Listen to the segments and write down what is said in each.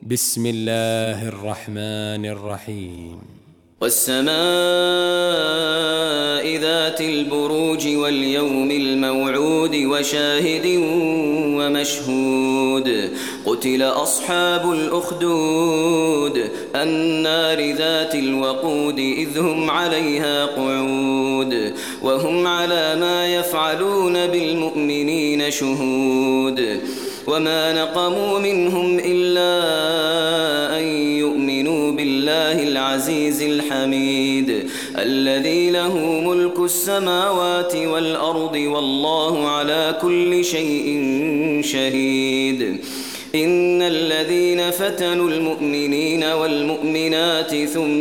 بسم الله الرحمن الرحيم. والسماء ذات البروج واليوم الموعود وشاهد ومشهود قتل أصحاب الأخدود النار ذات الوقود إذ هم عليها قعود وهم على ما يفعلون بالمؤمنين شهود وما نقموا منهم إلا أن يؤمنوا بالله العزيز الحميد الذي له ملك السماوات والأرض والله على كل شيء شهيد. إن الذين فتنوا المؤمنين والمؤمنات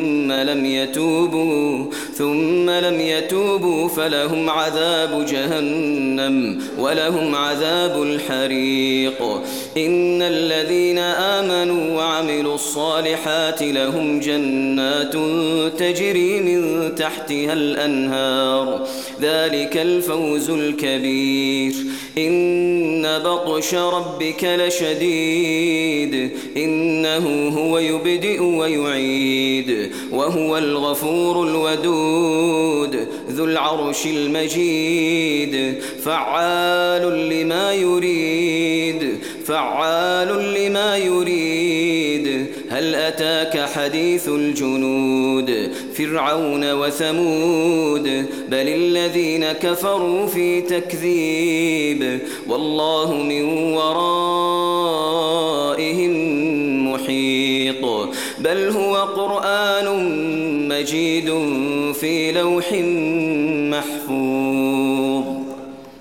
ثم لم يتوبوا فلهم عذاب جهنم ولهم عذاب الحريق. إن الذين آمنوا وعملوا الصالحات لهم جنات تجري من تحتها الأنهار ذلك الفوز الكبير. إن بطش ربك لشديد إنه هو يبدئ ويعيد وهو الغفور الودود ذو العرش المجيد فعال لما يريد. هل أتاك حديث الجنود فرعون وثمود بل الذين كفروا في تكذيب والله من وراء